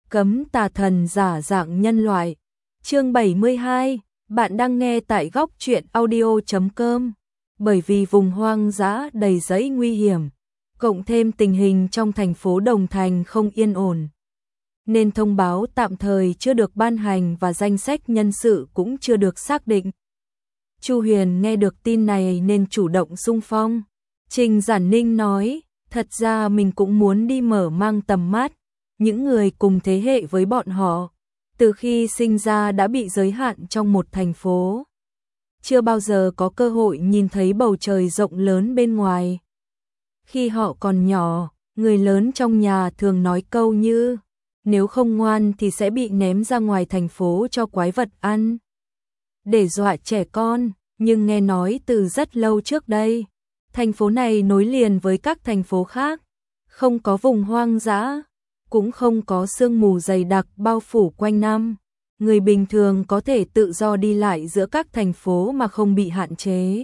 Cấm tà thần giả dạng nhân loại. Chương 72, bạn đang nghe tại góc truyện audio.com. Bởi vì vùng hoang dã đầy rẫy nguy hiểm, cộng thêm tình hình trong thành phố Đồng Thành không yên ổn, nên thông báo tạm thời chưa được ban hành và danh sách nhân sự cũng chưa được xác định. Chu Huyền nghe được tin này nên chủ động xung phong. Trình Giản Ninh nói, thật ra mình cũng muốn đi mở mang tầm mắt, những người cùng thế hệ với bọn họ, từ khi sinh ra đã bị giới hạn trong một thành phố. Chưa bao giờ có cơ hội nhìn thấy bầu trời rộng lớn bên ngoài. Khi họ còn nhỏ, người lớn trong nhà thường nói câu như, nếu không ngoan thì sẽ bị ném ra ngoài thành phố cho quái vật ăn, để dọa trẻ con. Nhưng nghe nói từ rất lâu trước đây, thành phố này nối liền với các thành phố khác, không có vùng hoang dã, cũng không có sương mù dày đặc bao phủ quanh năm. Người bình thường có thể tự do đi lại giữa các thành phố mà không bị hạn chế.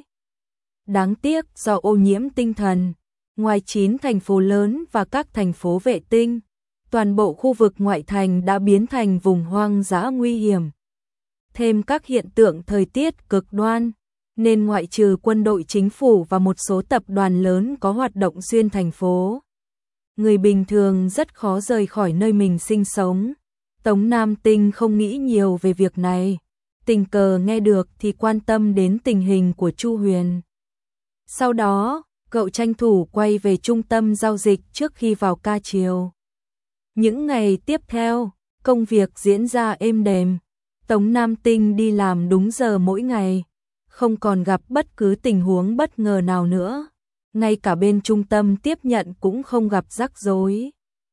Đáng tiếc do ô nhiễm tinh thần, ngoài 9 thành phố lớn và các thành phố vệ tinh, toàn bộ khu vực ngoại thành đã biến thành vùng hoang dã nguy hiểm. Thêm các hiện tượng thời tiết cực đoan, nên ngoại trừ quân đội chính phủ và một số tập đoàn lớn có hoạt động xuyên thành phố, người bình thường rất khó rời khỏi nơi mình sinh sống. Tống Nam Tinh không nghĩ nhiều về việc này, tình cờ nghe được thì quan tâm đến tình hình của Chu Huyền. Sau đó, cậu tranh thủ quay về trung tâm giao dịch trước khi vào ca chiều. Những ngày tiếp theo, công việc diễn ra êm đềm. Tống Nam Tinh đi làm đúng giờ mỗi ngày, không còn gặp bất cứ tình huống bất ngờ nào nữa. Ngay cả bên trung tâm tiếp nhận cũng không gặp rắc rối.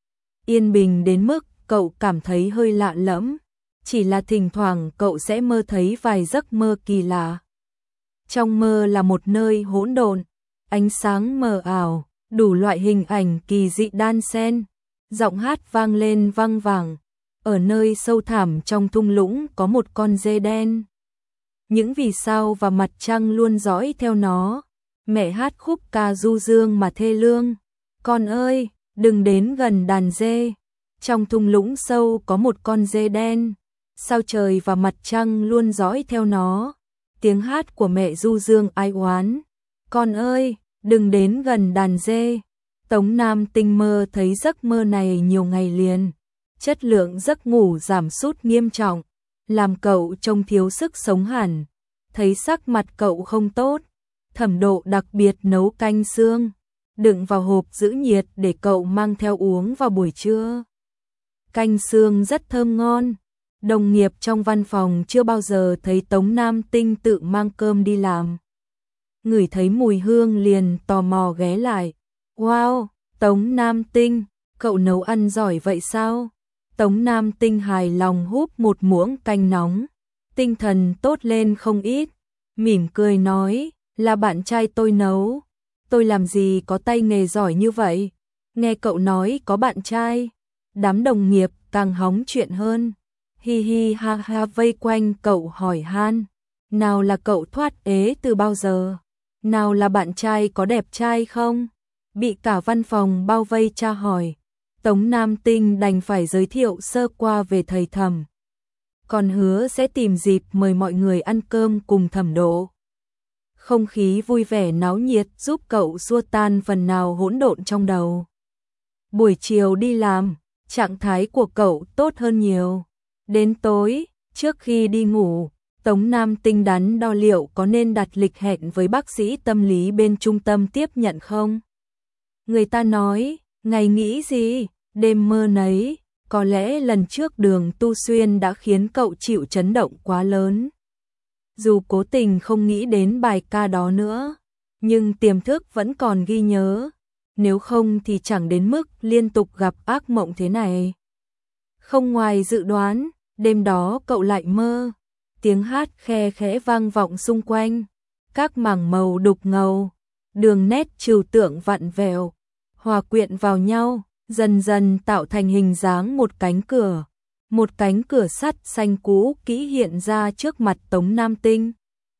Yên bình đến mức cậu cảm thấy hơi lạ lẫm, chỉ là thỉnh thoảng cậu sẽ mơ thấy vài giấc mơ kỳ lạ. Trong mơ là một nơi hỗn độn, ánh sáng mờ ảo, đủ loại hình ảnh kỳ dị đan xen, giọng hát vang lên vang vẳng. Ở nơi sâu thẳm trong thung lũng có một con dê đen. Những vì sao và mặt trăng luôn dõi theo nó. Mẹ hát khúc ca du dương mà thê lương. Con ơi, đừng đến gần đàn dê. Trong thung lũng sâu có một con dê đen. Sao trời và mặt trăng luôn dõi theo nó. Tiếng hát của mẹ du dương ai oán. Con ơi, đừng đến gần đàn dê. Tống Nam Tinh mơ thấy giấc mơ này nhiều ngày liền. Chất lượng giấc ngủ giảm sút nghiêm trọng, làm cậu trông thiếu sức sống hẳn. Thấy sắc mặt cậu không tốt, Thẩm Độ đặc biệt nấu canh xương, đựng vào hộp giữ nhiệt để cậu mang theo uống vào buổi trưa. Canh xương rất thơm ngon, đồng nghiệp trong văn phòng chưa bao giờ thấy Tống Nam Tinh tự mang cơm đi làm. Ngửi thấy mùi hương liền tò mò ghé lại. Wow, Tống Nam Tinh, cậu nấu ăn giỏi vậy sao? Tống Nam Tinh hài lòng húp một muỗng canh nóng, tinh thần tốt lên không ít, mỉm cười nói, là bạn trai tôi nấu, tôi làm gì có tay nghề giỏi như vậy. Nghe cậu nói có bạn trai, đám đồng nghiệp càng hóng chuyện hơn, hi hi ha ha vây quanh cậu hỏi han, nào là cậu thoát ế từ bao giờ, nào là bạn trai có đẹp trai không, bị cả văn phòng bao vây tra hỏi. Tống Nam Tinh đành phải giới thiệu sơ qua về thầy Thẩm, còn hứa sẽ tìm dịp mời mọi người ăn cơm cùng Thẩm Độ. Không khí vui vẻ náo nhiệt giúp cậu xua tan phần nào hỗn độn trong đầu. Buổi chiều đi làm, trạng thái của cậu tốt hơn nhiều. Đến tối, trước khi đi ngủ, Tống Nam Tinh đắn đo liệu có nên đặt lịch hẹn với bác sĩ tâm lý bên trung tâm tiếp nhận không. Người ta nói, ngày nghĩ gì, đêm mơ nấy, có lẽ lần trước Đường Tu Xuyên đã khiến cậu chịu chấn động quá lớn. Dù cố tình không nghĩ đến bài ca đó nữa, nhưng tiềm thức vẫn còn ghi nhớ, nếu không thì chẳng đến mức liên tục gặp ác mộng thế này. Không ngoài dự đoán, đêm đó cậu lại mơ, tiếng hát khe khẽ vang vọng xung quanh, các mảng màu đục ngầu, đường nét trừu tượng vặn vẹo, hòa quyện vào nhau, dần dần tạo thành hình dáng một cánh cửa. Một cánh cửa sắt xanh cũ kỹ hiện ra trước mặt Tống Nam Tinh.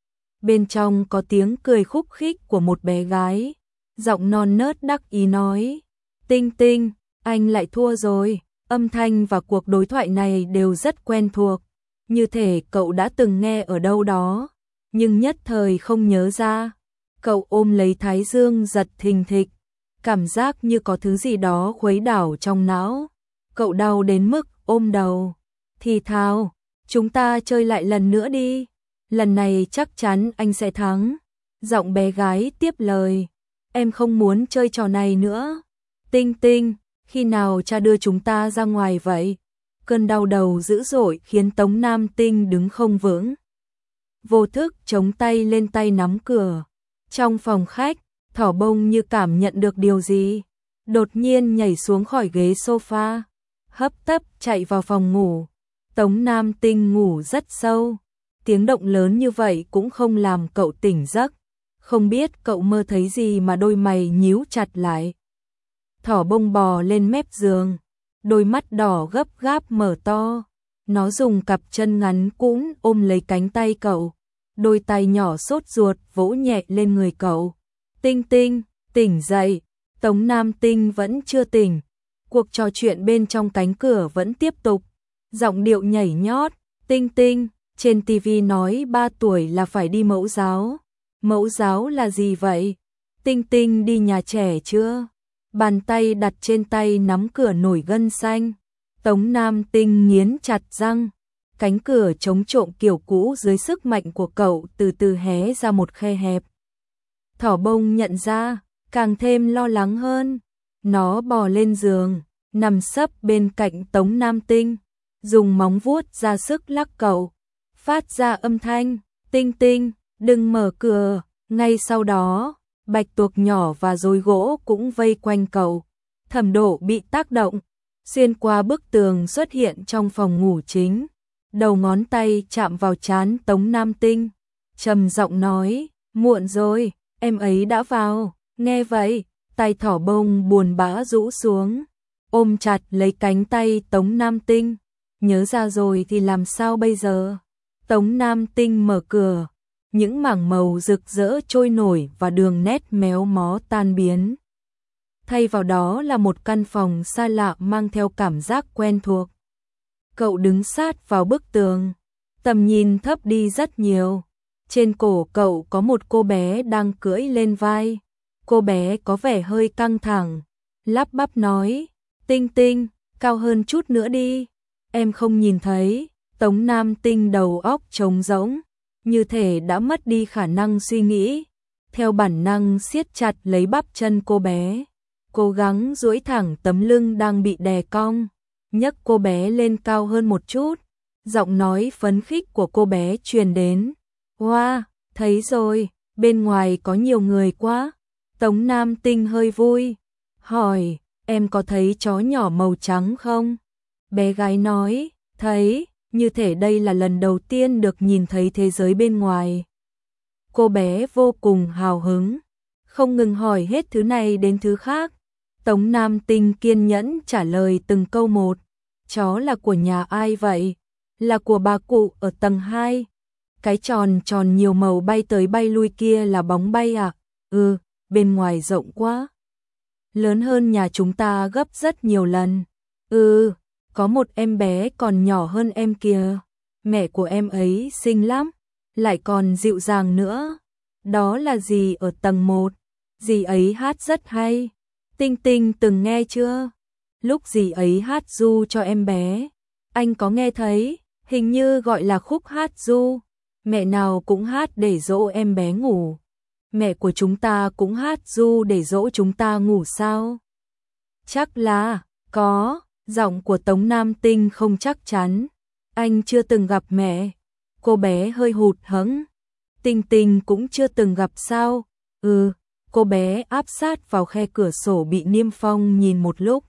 Bên trong có tiếng cười khúc khích của một bé gái, giọng non nớt đắc ý nói, Tinh Tinh, anh lại thua rồi, Âm thanh và cuộc đối thoại này đều rất quen thuộc, như thể cậu đã từng nghe ở đâu đó, nhưng nhất thời không nhớ ra. Cậu ôm lấy thái dương giật thình thịch, cảm giác như có thứ gì đó khuấy đảo trong não. Cậu đau đến mức ôm đầu, thì thào, chúng ta chơi lại lần nữa đi, lần này chắc chắn anh sẽ thắng. Giọng bé gái tiếp lời, em không muốn chơi trò này nữa. Tinh Tinh, khi nào cha đưa chúng ta ra ngoài vậy? Cơn đau đầu dữ dội khiến Tống Nam Tinh đứng không vững. Vô thức chống tay lên tay nắm cửa. Trong phòng khách, Thỏ Bông như cảm nhận được điều gì, đột nhiên nhảy xuống khỏi ghế sofa, hấp tấp chạy vào phòng ngủ. Tống Nam Tinh ngủ rất sâu, tiếng động lớn như vậy cũng không làm cậu tỉnh giấc. Không biết cậu mơ thấy gì mà đôi mày nhíu chặt lại. Thỏ Bông bò lên mép giường, đôi mắt đỏ gấp gáp mở to. Nó dùng cặp chân ngắn cũng ôm lấy cánh tay cậu, đôi tay nhỏ sốt ruột vỗ nhẹ lên người cậu. Tinh Tinh, tỉnh dậy. Tống Nam Tinh vẫn chưa tỉnh. Cuộc trò chuyện bên trong cánh cửa vẫn tiếp tục. Giọng điệu nhảy nhót. Tinh Tinh, trên tivi nói 3 tuổi là phải đi mẫu giáo. Mẫu giáo là gì vậy? Tinh Tinh đi nhà trẻ chưa? Bàn tay đặt trên tay nắm cửa nổi gân xanh. Tống Nam Tinh nghiến chặt răng. Cánh cửa chống trộm kiểu cũ dưới sức mạnh của cậu từ từ hé ra một khe hẹp. Thỏ Bông nhận ra, càng thêm lo lắng hơn. Nó bò lên giường, nằm sấp bên cạnh Tống Nam Tinh, dùng móng vuốt ra sức lắc cậu, phát ra âm thanh, Tinh Tinh, đừng mở cửa. Ngay sau đó, bạch tuộc nhỏ và rối gỗ cũng vây quanh cậu. Thẩm Độ bị tác động, xuyên qua bức tường xuất hiện trong phòng ngủ chính. Đầu ngón tay chạm vào trán Tống Nam Tinh, trầm giọng nói, muộn rồi, em ấy đã vào. Nghe vậy, tay Thỏ Bông buồn bã rũ xuống, ôm chặt lấy cánh tay Tống Nam Tinh. Nhớ ra rồi thì làm sao bây giờ? Tống Nam Tinh mở cửa, những mảng màu rực rỡ trôi nổi và đường nét méo mó tan biến. Thay vào đó là một căn phòng xa lạ mang theo cảm giác quen thuộc. Cậu đứng sát vào bức tường, tầm nhìn thấp đi rất nhiều. Trên cổ cậu có một cô bé đang cưỡi lên vai. Cô bé có vẻ hơi căng thẳng, lắp bắp nói, Tinh Tinh, cao hơn chút nữa đi. Em không nhìn thấy. Tống Nam Tinh đầu óc trống rỗng, như thể đã mất đi khả năng suy nghĩ. Theo bản năng siết chặt lấy bắp chân cô bé, cố gắng duỗi thẳng tấm lưng đang bị đè cong, nhấc cô bé lên cao hơn một chút. Giọng nói phấn khích của cô bé truyền đến. Wow, thấy rồi, bên ngoài có nhiều người quá. Tống Nam Tinh hơi vui, hỏi, em có thấy chó nhỏ màu trắng không? Bé gái nói, thấy, như thể đây là lần đầu tiên được nhìn thấy thế giới bên ngoài. Cô bé vô cùng hào hứng, không ngừng hỏi hết thứ này đến thứ khác. Tống Nam Tinh kiên nhẫn trả lời từng câu một. Chó là của nhà ai vậy? Là của bà cụ ở tầng 2. Cái tròn tròn nhiều màu bay tới bay lui kia là bóng bay à? Ừ, bên ngoài rộng quá. Lớn hơn nhà chúng ta gấp rất nhiều lần. Ừ, có một em bé còn nhỏ hơn em kìa. Mẹ của em ấy xinh lắm, lại còn dịu dàng nữa. Đó là dì ở tầng 1. Dì ấy hát rất hay. Tinh Tinh từng nghe chưa? Lúc dì ấy hát ru cho em bé, anh có nghe thấy, hình như gọi là khúc hát ru. Mẹ nào cũng hát để dỗ em bé ngủ. Mẹ của chúng ta cũng hát ru để dỗ chúng ta ngủ sao? Chắc là, có. Giọng của Tống Nam Tinh không chắc chắn. Anh chưa từng gặp mẹ. Cô bé hơi hụt hẫng. Tinh Tinh cũng chưa từng gặp sao? Ừ, cô bé áp sát vào khe cửa sổ bị niêm phong nhìn một lúc.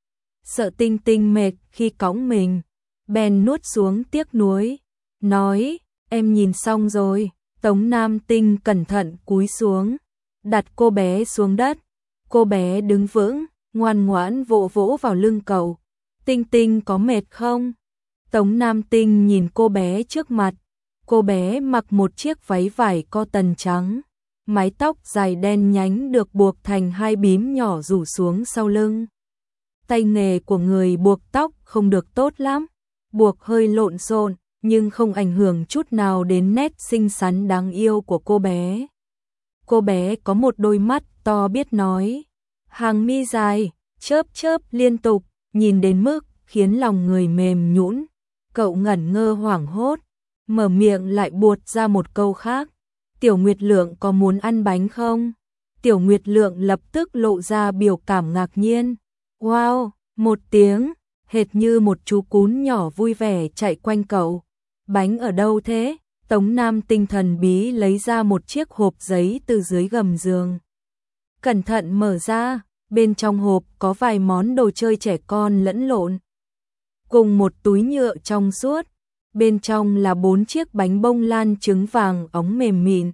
Sợ Tinh Tinh mệt khi cõng mình, bèn nuốt xuống tiếc nuối. Nói, em nhìn xong rồi. Tống Nam Tinh cẩn thận cúi xuống, đặt cô bé xuống đất. Cô bé đứng vững, ngoan ngoãn vỗ vỗ vào lưng cậu. Tinh Tinh có mệt không? Tống Nam Tinh nhìn cô bé trước mặt. Cô bé mặc một chiếc váy vải cotton trắng, mái tóc dài đen nhánh được buộc thành hai bím nhỏ rủ xuống sau lưng. tay nghề của người buộc tóc không được tốt lắm, buộc hơi lộn xộn, nhưng không ảnh hưởng chút nào đến nét xinh xắn đáng yêu của cô bé. Cô bé có một đôi mắt to biết nói, hàng mi dài, chớp chớp liên tục, nhìn đến mức khiến lòng người mềm nhũn. Cậu ngẩn ngơ hoảng hốt, mở miệng lại buột ra một câu khác. Tiểu Nguyệt Lượng có muốn ăn bánh không? Tiểu Nguyệt Lượng lập tức lộ ra biểu cảm ngạc nhiên. Wow, một tiếng, hệt như một chú cún nhỏ vui vẻ chạy quanh cậu. Bánh ở đâu thế? Tống Nam Tinh thần bí lấy ra một chiếc hộp giấy từ dưới gầm giường. Cẩn thận mở ra, bên trong hộp có vài món đồ chơi trẻ con lẫn lộn. Cùng một túi nhựa trong suốt, bên trong là 4 chiếc bánh bông lan trứng vàng óng mềm mịn.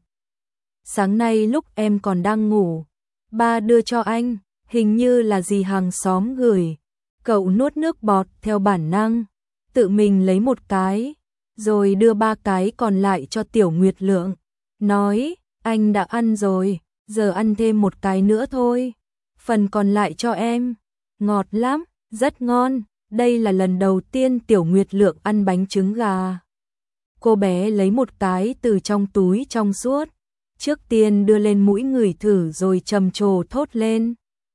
Sáng nay lúc em còn đang ngủ, ba đưa cho anh, hình như là dì hàng xóm gửi. Cậu nuốt nước bọt theo bản năng, tự mình lấy một cái, rồi đưa 3 cái còn lại cho Tiểu Nguyệt Lượng. Nói, anh đã ăn rồi, giờ ăn thêm một cái nữa thôi. Phần còn lại cho em. Ngọt lắm, rất ngon. Đây là lần đầu tiên Tiểu Nguyệt Lượng ăn bánh trứng gà. Cô bé lấy một cái từ trong túi trong suốt, trước tiên đưa lên mũi ngửi thử rồi trầm trồ thốt lên.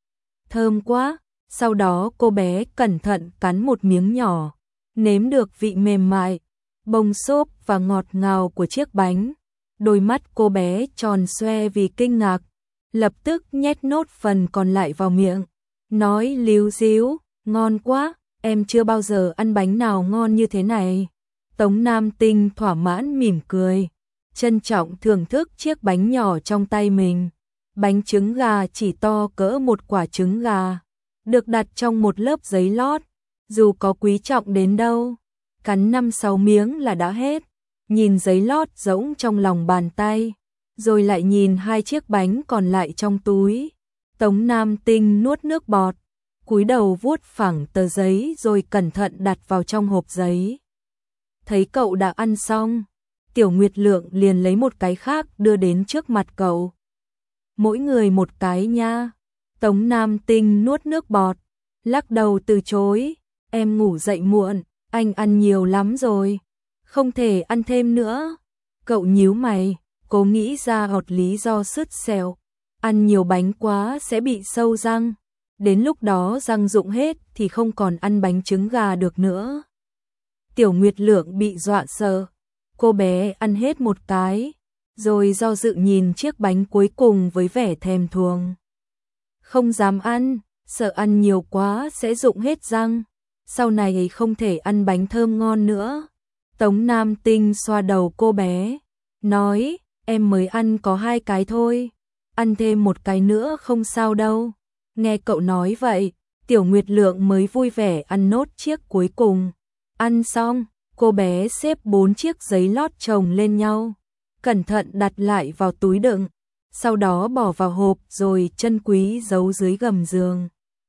Thơm quá, sau đó cô bé cẩn thận cắn một miếng nhỏ, nếm được vị mềm mại, bông xốp và ngọt ngào của chiếc bánh. Đôi mắt cô bé tròn xoe vì kinh ngạc, lập tức nhét nốt phần còn lại vào miệng, nói líu díu, ngon quá. Em chưa bao giờ ăn bánh nào ngon như thế này. Tống Nam Tinh thỏa mãn mỉm cười, trân trọng thưởng thức chiếc bánh nhỏ trong tay mình. Bánh trứng gà chỉ to cỡ một quả trứng gà, được đặt trong một lớp giấy lót, dù có quý trọng đến đâu, cắn 5-6 miếng là đã hết. Nhìn giấy lót rỗng trong lòng bàn tay, rồi lại nhìn 2 chiếc bánh còn lại trong túi. Tống Nam Tinh nuốt nước bọt, cúi đầu vuốt phẳng tờ giấy rồi cẩn thận đặt vào trong hộp giấy. Thấy cậu đã ăn xong, Tiểu Nguyệt Lượng liền lấy một cái khác đưa đến trước mặt cậu. Mỗi người một cái nha. Tống Nam Tinh nuốt nước bọt, lắc đầu từ chối. Em ngủ dậy muộn, anh ăn nhiều lắm rồi, không thể ăn thêm nữa. Cậu nhíu mày, cố nghĩ ra một lý do sứt xẻo. Ăn nhiều bánh quá sẽ bị sâu răng. Đến lúc đó răng rụng hết thì không còn ăn bánh trứng gà được nữa. Tiểu Nguyệt Lượng bị dọa sợ. Cô bé ăn hết một cái, rồi do dự nhìn chiếc bánh cuối cùng với vẻ thèm thuồng. Không dám ăn, sợ ăn nhiều quá sẽ rụng hết răng. Sau này không thể ăn bánh thơm ngon nữa. Tống Nam Tinh xoa đầu cô bé, nói, em mới ăn có 2 cái thôi, ăn thêm một cái nữa không sao đâu. Nghe cậu nói vậy, Tiểu Nguyệt Lượng mới vui vẻ ăn nốt chiếc cuối cùng. Ăn xong, cô bé xếp 4 chiếc giấy lót chồng lên nhau, cẩn thận đặt lại vào túi đựng, sau đó bỏ vào hộp rồi trân quý giấu dưới gầm giường.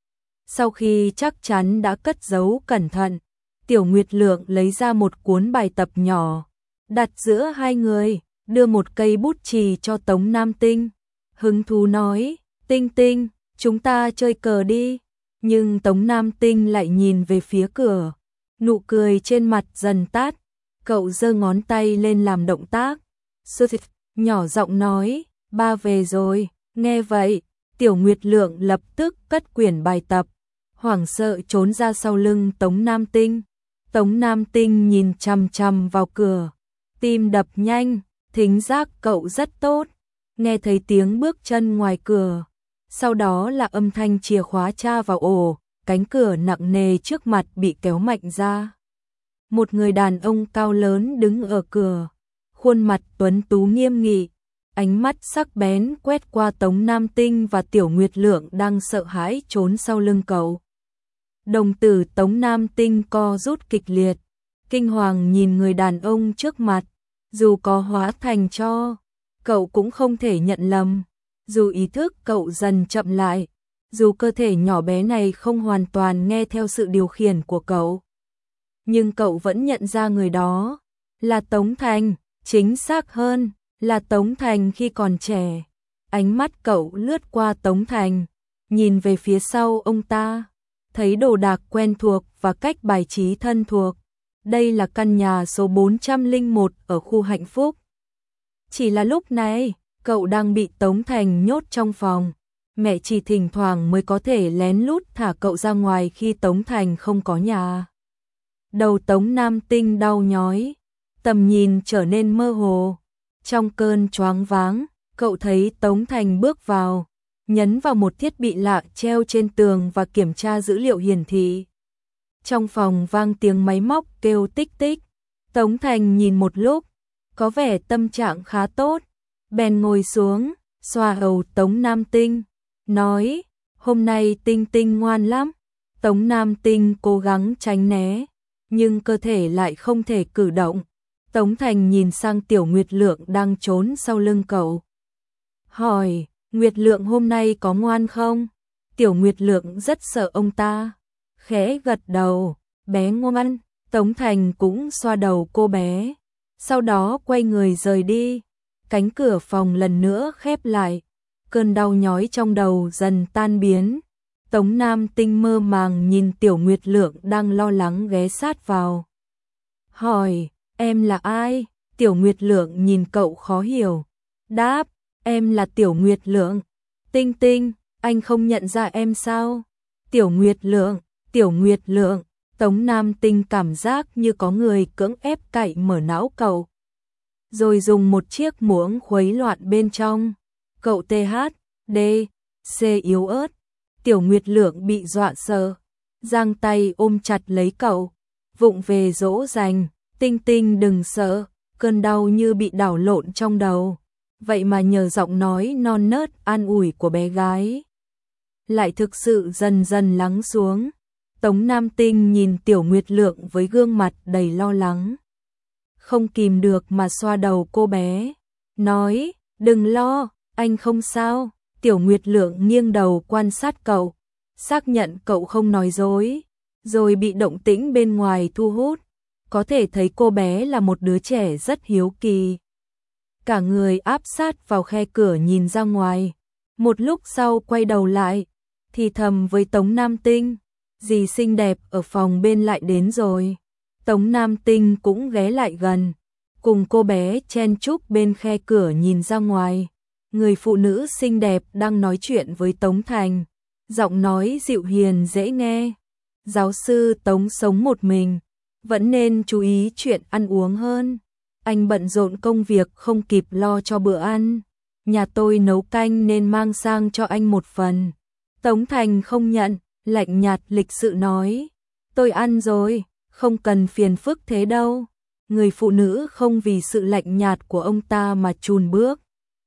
Sau khi chắc chắn đã cất giấu cẩn thận, Tiểu Nguyệt Lượng lấy ra một cuốn bài tập nhỏ, đặt giữa hai người, đưa một cây bút chì cho Tống Nam Tinh. Hứng thú nói, Tinh Tinh, chúng ta chơi cờ đi. Nhưng Tống Nam Tinh lại nhìn về phía cửa, nụ cười trên mặt dần tắt. Cậu giơ ngón tay lên làm động tác, nhỏ giọng nói, ba về rồi. Nghe vậy, Tiểu Nguyệt Lượng lập tức cất quyển bài tập, hoảng sợ trốn ra sau lưng Tống Nam Tinh. Tống Nam Tinh nhìn chằm chằm vào cửa, tim đập nhanh, thính giác cậu rất tốt, nghe thấy tiếng bước chân ngoài cửa, sau đó là âm thanh chìa khóa tra vào ổ, cánh cửa nặng nề trước mặt bị kéo mạnh ra. Một người đàn ông cao lớn đứng ở cửa, khuôn mặt tuấn tú nghiêm nghị, ánh mắt sắc bén quét qua Tống Nam Tinh và Tiểu Nguyệt Lượng đang sợ hãi trốn sau lưng cậu. Đồng tử Tống Nam Tinh co rút kịch liệt, kinh hoàng nhìn người đàn ông trước mặt, dù có hóa thành tro, cậu cũng không thể nhận lầm, dù ý thức cậu dần chậm lại, dù cơ thể nhỏ bé này không hoàn toàn nghe theo sự điều khiển của cậu. Nhưng cậu vẫn nhận ra người đó là Tống Thành, chính xác hơn là Tống Thành khi còn trẻ. Ánh mắt cậu lướt qua Tống Thành, nhìn về phía sau ông ta. thấy đồ đạc quen thuộc và cách bài trí thân thuộc. Đây là căn nhà số 401 ở khu Hạnh Phúc. Chỉ là lúc này, cậu đang bị Tống Thành nhốt trong phòng. Mẹ chỉ thỉnh thoảng mới có thể lén lút thả cậu ra ngoài khi Tống Thành không có nhà. Đầu Tống Nam Tinh đau nhói, tầm nhìn trở nên mơ hồ. Trong cơn choáng váng, cậu thấy Tống Thành bước vào, nhấn vào một thiết bị lạ treo trên tường và kiểm tra dữ liệu hiển thị. Trong phòng vang tiếng máy móc kêu tích tích. Tống Thành nhìn một lúc, có vẻ tâm trạng khá tốt, bèn ngồi xuống, xoa đầu Tống Nam Tinh, nói, hôm nay Tinh Tinh ngoan lắm. Tống Nam Tinh cố gắng tránh né, nhưng cơ thể lại không thể cử động. Tống Thành nhìn sang Tiểu Nguyệt Lượng đang trốn sau lưng cậu. Hỏi, Nguyệt Lượng hôm nay có ngoan không? Tiểu Nguyệt Lượng rất sợ ông ta. Khẽ gật đầu, bé ngoan. Tống Thành cũng xoa đầu cô bé. Sau đó quay người rời đi. Cánh cửa phòng lần nữa khép lại. Cơn đau nhói trong đầu dần tan biến. Tống Nam Tinh mơ màng nhìn Tiểu Nguyệt Lượng đang lo lắng ghé sát vào. Hỏi, em là ai? Tiểu Nguyệt Lượng nhìn cậu khó hiểu. Đáp, em là Tiểu Nguyệt Lượng. Tinh Tinh, anh không nhận ra em sao? Tiểu Nguyệt Lượng, Tiểu Nguyệt Lượng. Tống Nam Tinh cảm giác như có người cưỡng ép cạy mở não cậu. Rồi dùng một chiếc muỗng khuấy loạn bên trong. Cậu THD, C yếu ớt. Tiểu Nguyệt Lượng bị dọa sợ, giang tay ôm chặt lấy cậu, vụng về dỗ dành, Tinh Tinh đừng sợ, cơn đau như bị đảo lộn trong đầu. Vậy mà nhờ giọng nói non nớt an ủi của bé gái, lại thực sự dần dần lắng xuống. Tống Nam Tinh nhìn Tiểu Nguyệt Lượng với gương mặt đầy lo lắng, không kìm được mà xoa đầu cô bé, nói, đừng lo, anh không sao. Tiểu Nguyệt Lượng nghiêng đầu quan sát cậu, xác nhận cậu không nói dối, rồi bị động tĩnh bên ngoài thu hút. Có thể thấy cô bé là một đứa trẻ rất hiếu kỳ. Cả người áp sát vào khe cửa nhìn ra ngoài. Một lúc sau quay đầu lại, thì thầm với Tống Nam Tinh, dì xinh đẹp ở phòng bên lại đến rồi. Tống Nam Tinh cũng ghé lại gần, cùng cô bé chen chúc bên khe cửa nhìn ra ngoài. Người phụ nữ xinh đẹp đang nói chuyện với Tống Thành, giọng nói dịu hiền dễ nghe. Giáo sư Tống sống một mình, vẫn nên chú ý chuyện ăn uống hơn. Anh bận rộn công việc không kịp lo cho bữa ăn. Nhà tôi nấu canh nên mang sang cho anh một phần. Tống Thành không nhận, lạnh nhạt lịch sự nói. Tôi ăn rồi, không cần phiền phức thế đâu. Người phụ nữ không vì sự lạnh nhạt của ông ta mà chùn bước,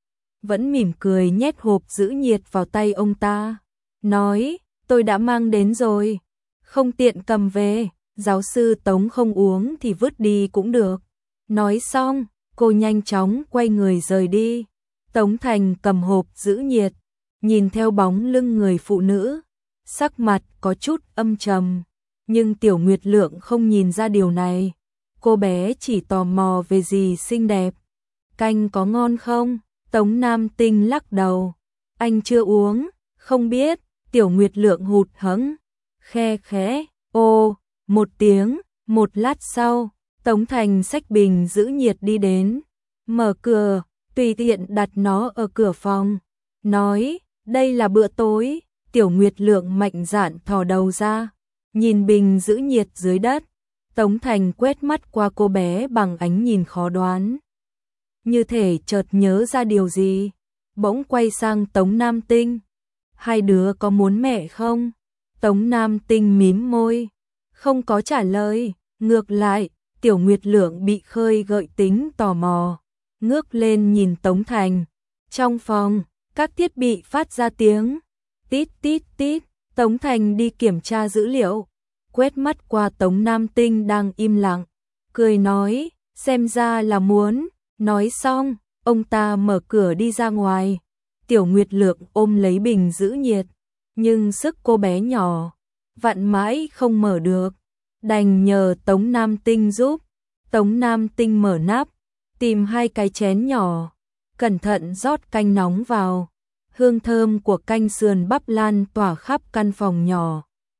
vẫn mỉm cười nhét hộp giữ nhiệt vào tay ông ta, nói, tôi đã mang đến rồi, không tiện cầm về, giáo sư Tống không uống thì vứt đi cũng được. Nói xong, cô nhanh chóng quay người rời đi. Tống Thành cầm hộp giữ nhiệt, nhìn theo bóng lưng người phụ nữ, sắc mặt có chút âm trầm, nhưng Tiểu Nguyệt Lượng không nhìn ra điều này. Cô bé chỉ tò mò về dì xinh đẹp. Canh có ngon không? Tống Nam Tinh lắc đầu. Anh chưa uống, không biết. Tiểu Nguyệt Lượng hụt hẫng, khe khẽ, ô, một tiếng. Một lát sau, Tống Thành xách bình giữ nhiệt đi đến, mở cửa, tùy tiện đặt nó ở cửa phòng, nói, đây là bữa tối. Tiểu Nguyệt Lượng mạnh dạn thò đầu ra, nhìn bình giữ nhiệt dưới đất. Tống Thành quét mắt qua cô bé bằng ánh nhìn khó đoán, như thể chợt nhớ ra điều gì, bỗng quay sang Tống Nam Tinh. Hai đứa có muốn mẹ không? Tống Nam Tinh mím môi, không có trả lời. Ngược lại, Tiểu Nguyệt Lượng bị khơi gợi tính tò mò, ngước lên nhìn Tống Thành. Trong phòng, các thiết bị phát ra tiếng tít tít tít. Tống Thành đi kiểm tra dữ liệu, quét mắt qua Tống Nam Tinh đang im lặng, cười nói, xem ra là muốn. Nói xong, ông ta mở cửa đi ra ngoài. Tiểu Nguyệt Lượng ôm lấy bình giữ nhiệt, nhưng sức cô bé nhỏ, vặn mãi không mở được, đành nhờ Tống Nam Tinh giúp. Tống Nam Tinh mở nắp, tìm hai cái chén nhỏ, cẩn thận rót canh nóng vào. Hương thơm của canh sườn bắp lan tỏa khắp căn phòng nhỏ.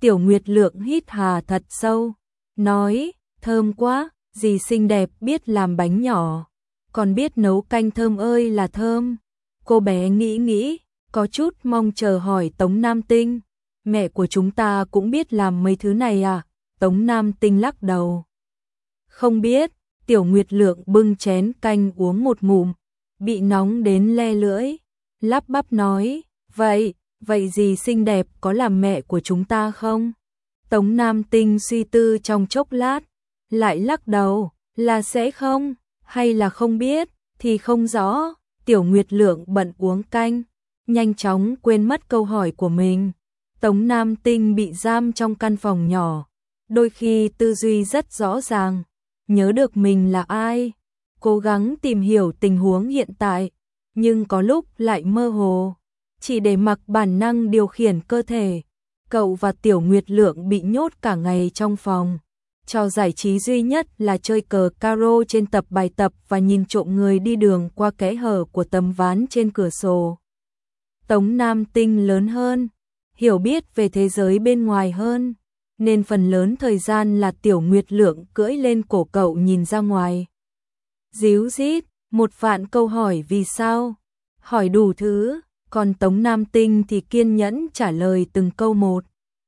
Tiểu Nguyệt Lượng hít hà thật sâu, nói, thơm quá, dì xinh đẹp biết làm bánh nhỏ, còn biết nấu canh thơm ơi là thơm. Cô bé nghĩ, có chút mong chờ hỏi Tống Nam Tinh, mẹ của chúng ta cũng biết làm mấy thứ này à? Tống Nam Tinh lắc đầu. Không biết. Tiểu Nguyệt Lượng bưng chén canh uống một ngụm, bị nóng đến le lưỡi, lắp bắp nói, vậy dì xinh đẹp có làm mẹ của chúng ta không? Tống Nam Tinh suy tư trong chốc lát, lại lắc đầu, là sẽ không, hay là không biết, thì không rõ. Tiểu Nguyệt Lượng bận uống canh, nhanh chóng quên mất câu hỏi của mình. Tống Nam Tinh bị giam trong căn phòng nhỏ, đôi khi tư duy rất rõ ràng, nhớ được mình là ai, cố gắng tìm hiểu tình huống hiện tại, nhưng có lúc lại mơ hồ, chỉ để mặc bản năng điều khiển cơ thể. Cậu và Tiểu Nguyệt Lượng bị nhốt cả ngày trong phòng. Trò giải trí duy nhất là chơi cờ caro trên tập bài tập và nhìn trộm người đi đường qua kẽ hở của tấm ván trên cửa sổ. Tống Nam Tinh lớn hơn, hiểu biết về thế giới bên ngoài hơn, nên phần lớn thời gian là Tiểu Nguyệt Lượng cưỡi lên cổ cậu nhìn ra ngoài. Díu dít, một vạn câu hỏi vì sao, hỏi đủ thứ, còn Tống Nam Tinh thì kiên nhẫn trả lời từng câu một.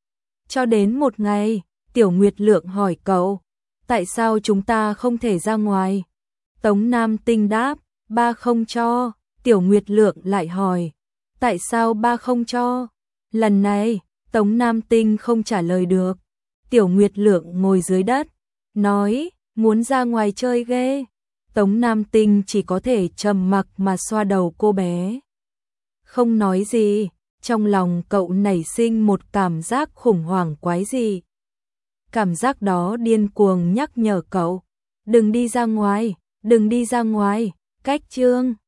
Cho đến một ngày, Tiểu Nguyệt Lượng hỏi cậu, tại sao chúng ta không thể ra ngoài? Tống Nam Tinh đáp, ba không cho. Tiểu Nguyệt Lượng lại hỏi, tại sao ba không cho? Lần này, Tống Nam Tinh không trả lời được. Tiểu Nguyệt Lượng ngồi dưới đất, nói, muốn ra ngoài chơi ghê. Tống Nam Tinh chỉ có thể trầm mặc mà xoa đầu cô bé. Không nói gì, trong lòng cậu nảy sinh một cảm giác khủng hoảng quái dị. Cảm giác đó điên cuồng nhắc nhở cậu, đừng đi ra ngoài, cách chương.